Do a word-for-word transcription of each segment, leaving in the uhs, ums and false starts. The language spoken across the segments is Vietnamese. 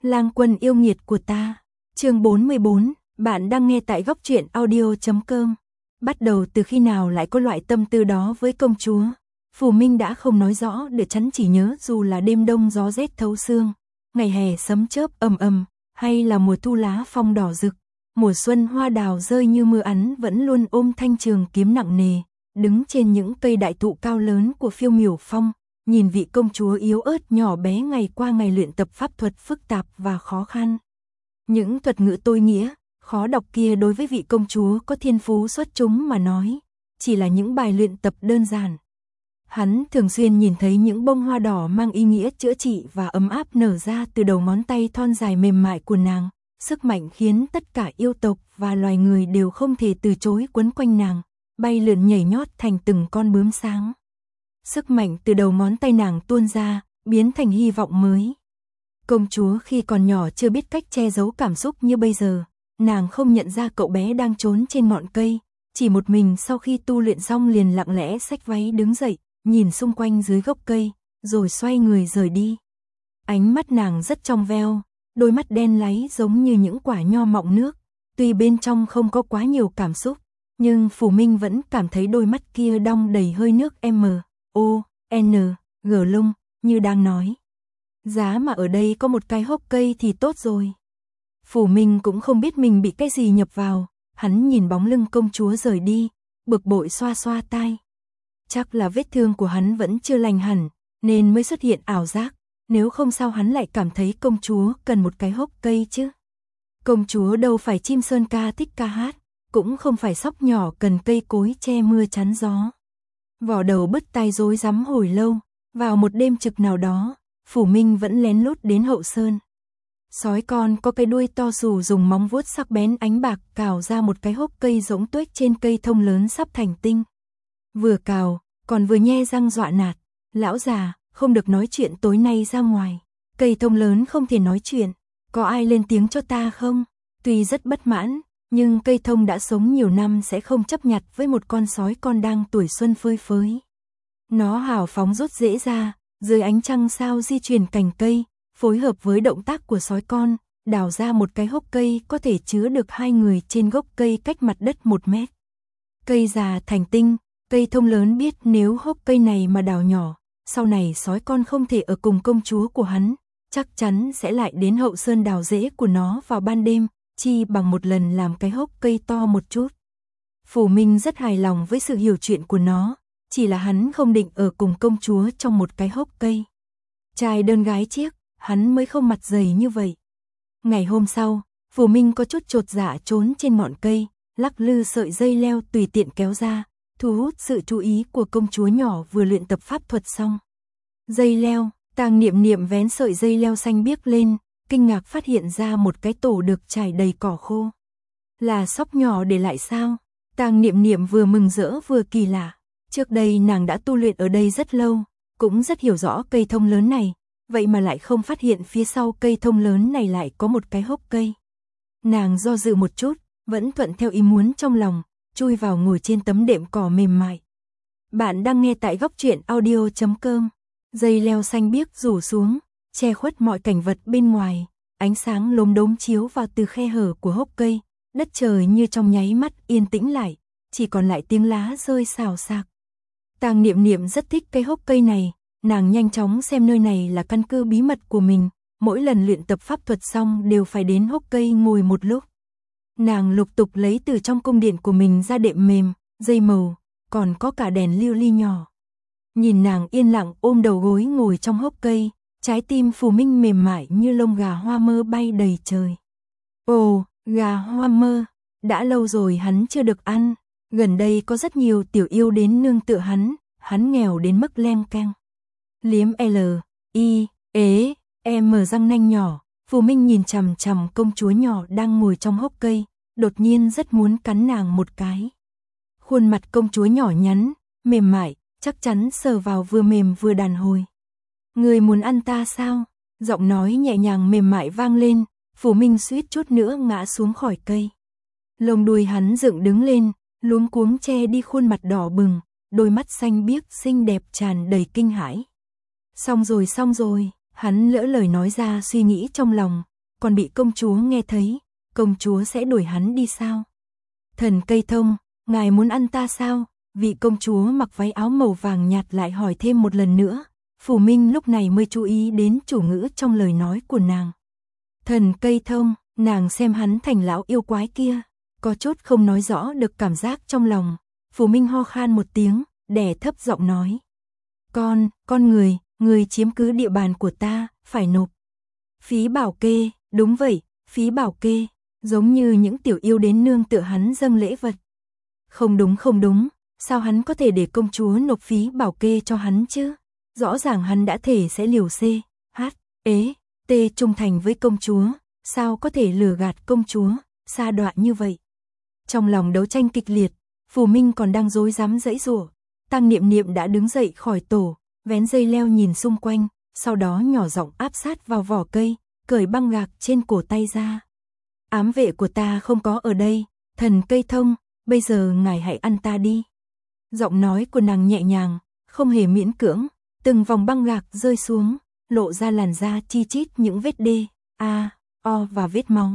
Lang quân yêu nghiệt của ta. Chương bốn mươi bốn, bạn đang nghe tại góc truyện audio chấm com. Bắt đầu từ khi nào lại có loại tâm tư đó với công chúa? Phù Minh đã không nói rõ, để chắn chỉ nhớ dù là đêm đông gió rét thấu xương, ngày hè sấm chớp ầm ầm, hay là mùa thu lá phong đỏ rực, mùa xuân hoa đào rơi như mưa ắn, vẫn luôn ôm thanh trường kiếm nặng nề, đứng trên những cây đại thụ cao lớn của Phiêu Miểu Phong, nhìn vị công chúa yếu ớt nhỏ bé ngày qua ngày luyện tập pháp thuật phức tạp và khó khăn. Những thuật ngữ tối nghĩa, khó đọc kia đối với vị công chúa có thiên phú xuất chúng mà nói, chỉ là những bài luyện tập đơn giản. Hắn thường xuyên nhìn thấy những bông hoa đỏ mang ý nghĩa chữa trị và ấm áp nở ra từ đầu ngón tay thon dài mềm mại của nàng, sức mạnh khiến tất cả yêu tộc và loài người đều không thể từ chối quấn quanh nàng, bay lượn nhảy nhót thành từng con bướm sáng. Sức mạnh từ đầu ngón tay nàng tuôn ra, biến thành hy vọng mới. Công chúa khi còn nhỏ chưa biết cách che giấu cảm xúc như bây giờ, nàng không nhận ra cậu bé đang trốn trên ngọn cây, chỉ một mình sau khi tu luyện xong liền lặng lẽ xách váy đứng dậy, nhìn xung quanh dưới gốc cây, rồi xoay người rời đi. Ánh mắt nàng rất trong veo, đôi mắt đen láy giống như những quả nho mọng nước, tuy bên trong không có quá nhiều cảm xúc, nhưng Phù Minh vẫn cảm thấy đôi mắt kia đong đầy hơi nước M, O, N, G lung, như đang nói. Giá mà ở đây có một cái hốc cây thì tốt rồi. Phù Minh cũng không biết mình bị cái gì nhập vào, hắn nhìn bóng lưng công chúa rời đi, bực bội xoa xoa tai. Chắc là vết thương của hắn vẫn chưa lành hẳn, nên mới xuất hiện ảo giác, nếu không sao hắn lại cảm thấy công chúa cần một cái hốc cây chứ. Công chúa đâu phải chim sơn ca thích ca hát, cũng không phải sóc nhỏ cần cây cối che mưa chắn gió. Vỏ đầu bứt tai rối rắm hồi lâu, vào một đêm trực nào đó, Phù Minh vẫn lén lút đến Hậu Sơn. Sói con có cái đuôi to xù dùng móng vuốt sắc bén ánh bạc cào ra một cái hốc cây rỗng tuếch trên cây thông lớn sắp thành tinh. Vừa cào, còn vừa nhe răng dọa nạt, lão già, không được nói chuyện tối nay ra ngoài. Cây thông lớn không thể nói chuyện, có ai lên tiếng cho ta không? Tuy rất bất mãn, nhưng cây thông đã sống nhiều năm sẽ không chấp nhặt với một con sói con đang tuổi xuân phơi phới. Nó hào phóng rút rễ ra, dưới ánh trăng sao di chuyển cành cây, phối hợp với động tác của sói con, đào ra một cái hốc cây có thể chứa được hai người trên gốc cây cách mặt đất một mét. Cây già thành tinh, cây thông lớn biết nếu hốc cây này mà đào nhỏ, sau này sói con không thể ở cùng công chúa của hắn, chắc chắn sẽ lại đến Hậu Sơn đào rễ của nó vào ban đêm, chi bằng một lần làm cái hốc cây to một chút. Phù Minh rất hài lòng với sự hiểu chuyện của nó, chỉ là hắn không định ở cùng công chúa trong một cái hốc cây. Trai đơn gái chiếc, hắn mới không mặt dày như vậy. Ngày hôm sau, Phù Minh có chút chột dạ trốn trên ngọn cây, lắc lư sợi dây leo tùy tiện kéo ra, thu hút sự chú ý của công chúa nhỏ vừa luyện tập pháp thuật xong. Dây leo, Tang Niệm Niệm vén sợi dây leo xanh biếc lên, kinh ngạc phát hiện ra một cái tổ được trải đầy cỏ khô. Là sóc nhỏ để lại sao? Tang Niệm Niệm vừa mừng rỡ vừa kỳ lạ. Trước đây nàng đã tu luyện ở đây rất lâu, cũng rất hiểu rõ cây thông lớn này, vậy mà lại không phát hiện phía sau cây thông lớn này lại có một cái hốc cây. Nàng do dự một chút, vẫn thuận theo ý muốn trong lòng, chui vào ngồi trên tấm đệm cỏ mềm mại. Bạn đang nghe tại góc truyện audio chấm com. Dây leo xanh biếc rủ xuống, che khuất mọi cảnh vật bên ngoài, ánh sáng lốm đốm chiếu vào từ khe hở của hốc cây, đất trời như trong nháy mắt yên tĩnh lại, chỉ còn lại tiếng lá rơi xào xạc. Tang Niệm Niệm rất thích cái hốc cây này, nàng nhanh chóng xem nơi này là căn cứ bí mật của mình, mỗi lần luyện tập pháp thuật xong đều phải đến hốc cây ngồi một lúc. Nàng lục tục lấy từ trong cung điện của mình ra đệm mềm, dây màu, còn có cả đèn lưu ly nhỏ. Nhìn nàng yên lặng ôm đầu gối ngồi trong hốc cây, trái tim Phù Minh mềm mại như lông gà hoa mơ bay đầy trời. Ồ, gà hoa mơ, đã lâu rồi hắn chưa được ăn, gần đây có rất nhiều tiểu yêu đến nương tựa hắn, hắn nghèo đến mức leng keng. Liếm L, I, ế, M răng nanh nhỏ, Phù Minh nhìn chằm chằm công chúa nhỏ đang ngồi trong hốc cây, đột nhiên rất muốn cắn nàng một cái. Khuôn mặt công chúa nhỏ nhắn, mềm mại, chắc chắn sờ vào vừa mềm vừa đàn hồi. Người muốn ăn ta sao? Giọng nói nhẹ nhàng mềm mại vang lên, Phù Minh suýt chút nữa ngã xuống khỏi cây. Lông đuôi hắn dựng đứng lên, luống cuống che đi khuôn mặt đỏ bừng, đôi mắt xanh biếc xinh đẹp tràn đầy kinh hãi. Xong rồi xong rồi, hắn lỡ lời nói ra suy nghĩ trong lòng, còn bị công chúa nghe thấy, công chúa sẽ đuổi hắn đi sao? Thần Cây Thông, ngài muốn ăn ta sao? Vị công chúa mặc váy áo màu vàng nhạt lại hỏi thêm một lần nữa. Phủ Minh lúc này mới chú ý đến chủ ngữ trong lời nói của nàng. Thần Cây Thông, nàng xem hắn thành lão yêu quái kia, có chút không nói rõ được cảm giác trong lòng. Phủ Minh ho khan một tiếng, đè thấp giọng nói. Con, con người, người chiếm cứ địa bàn của ta, phải nộp phí bảo kê, đúng vậy, phí bảo kê, giống như những tiểu yêu đến nương tựa hắn dâng lễ vật. Không đúng không đúng, sao hắn có thể để công chúa nộp phí bảo kê cho hắn chứ? Rõ ràng hắn đã thể sẽ liều C, H, ế, T trung thành với công chúa, sao có thể lừa gạt công chúa, sa đọa như vậy? Trong lòng đấu tranh kịch liệt, Phủ Minh còn đang rối rắm giãy giụa, Tăng Niệm Niệm đã đứng dậy khỏi tổ, vén dây leo nhìn xung quanh, sau đó nhỏ giọng áp sát vào vỏ cây, cởi băng gạc trên cổ tay ra. Ám vệ của ta không có ở đây, Thần Cây Thông, bây giờ ngài hãy ăn ta đi. Giọng nói của nàng nhẹ nhàng, không hề miễn cưỡng, từng vòng băng gạc rơi xuống, lộ ra làn da chi chít những vết đê, a, o và vết máu.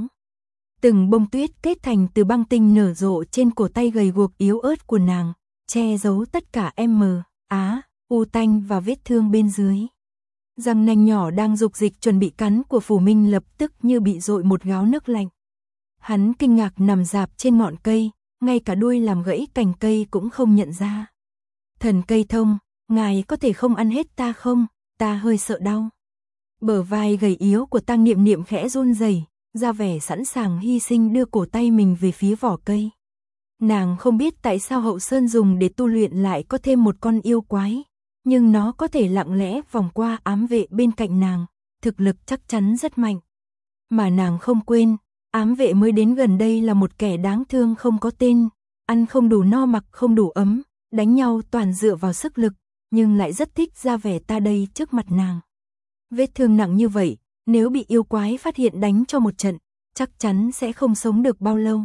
Từng bông tuyết kết thành từ băng tinh nở rộ trên cổ tay gầy guộc yếu ớt của nàng, che giấu tất cả M, á, u tanh và vết thương bên dưới. Răng nanh nhỏ đang dục dịch chuẩn bị cắn của Phủ Minh lập tức như bị dội một gáo nước lạnh. Hắn kinh ngạc nằm rạp trên ngọn cây, ngay cả đuôi làm gãy cành cây cũng không nhận ra. Thần Cây Thông, ngài có thể không ăn hết ta không, ta hơi sợ đau. Bờ vai gầy yếu của Tăng Niệm Niệm khẽ run rẩy, ra vẻ sẵn sàng hy sinh đưa cổ tay mình về phía vỏ cây. Nàng không biết tại sao Hậu Sơn dùng để tu luyện lại có thêm một con yêu quái, nhưng nó có thể lặng lẽ vòng qua ám vệ bên cạnh nàng, thực lực chắc chắn rất mạnh. Mà nàng không quên, ám vệ mới đến gần đây là một kẻ đáng thương không có tên, ăn không đủ no mặc không đủ ấm, đánh nhau toàn dựa vào sức lực, nhưng lại rất thích ra vẻ ta đây trước mặt nàng. Vết thương nặng như vậy, nếu bị yêu quái phát hiện đánh cho một trận, chắc chắn sẽ không sống được bao lâu.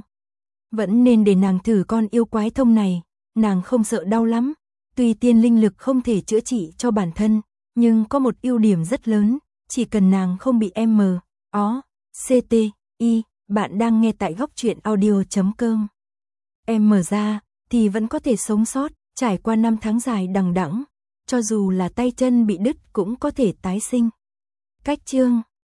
Vẫn nên để nàng thử con yêu quái thông này, nàng không sợ đau lắm. Tuy tiên linh lực không thể chữa trị cho bản thân, nhưng có một ưu điểm rất lớn, chỉ cần nàng không bị M, O, C, T, I, bạn đang nghe tại góc truyện audio chấm com. Em mở ra, thì vẫn có thể sống sót, trải qua năm tháng dài đằng đẵng, cho dù là tay chân bị đứt cũng có thể tái sinh. Cách chương